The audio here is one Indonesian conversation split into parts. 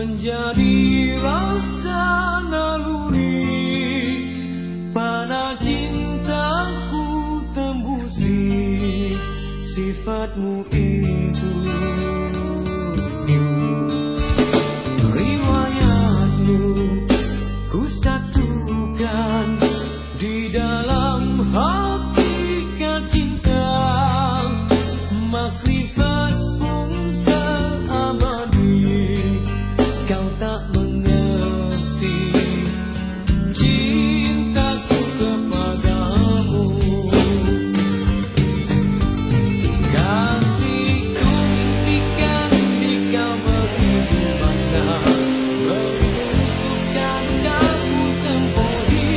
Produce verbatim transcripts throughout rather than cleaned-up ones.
menjadi rasa naluri pada cintaku tembusi sifatmu itu. Riwayatmu ku satukan di dalam hakikat cinta, makrifat pun seabadi. Kau tak mengerti cintaku kepadamu. Kasihku impikan di kau begitu makna, menusukkan daku tempohi.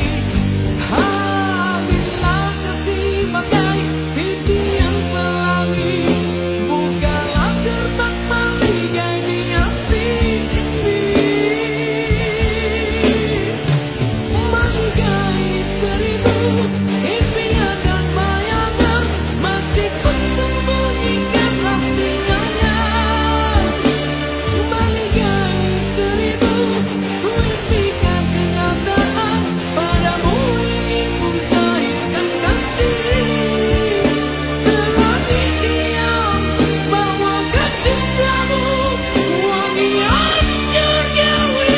Hadirlah kasih bagai titian pelangi, bukalah gerbang maligai di hati ini. Maligai seribu impian dan bayangan, masih ku sembunyikan rahasianya. Maligai seribu ku impikan kenyataan, padamu ingin ku zahirkan kasih. Selagi diam bawakan cintamu, wangian surgawi.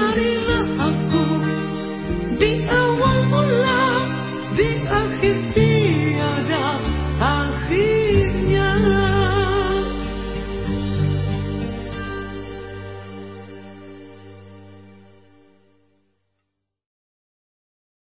Carilah aku di awal mula, di akhir.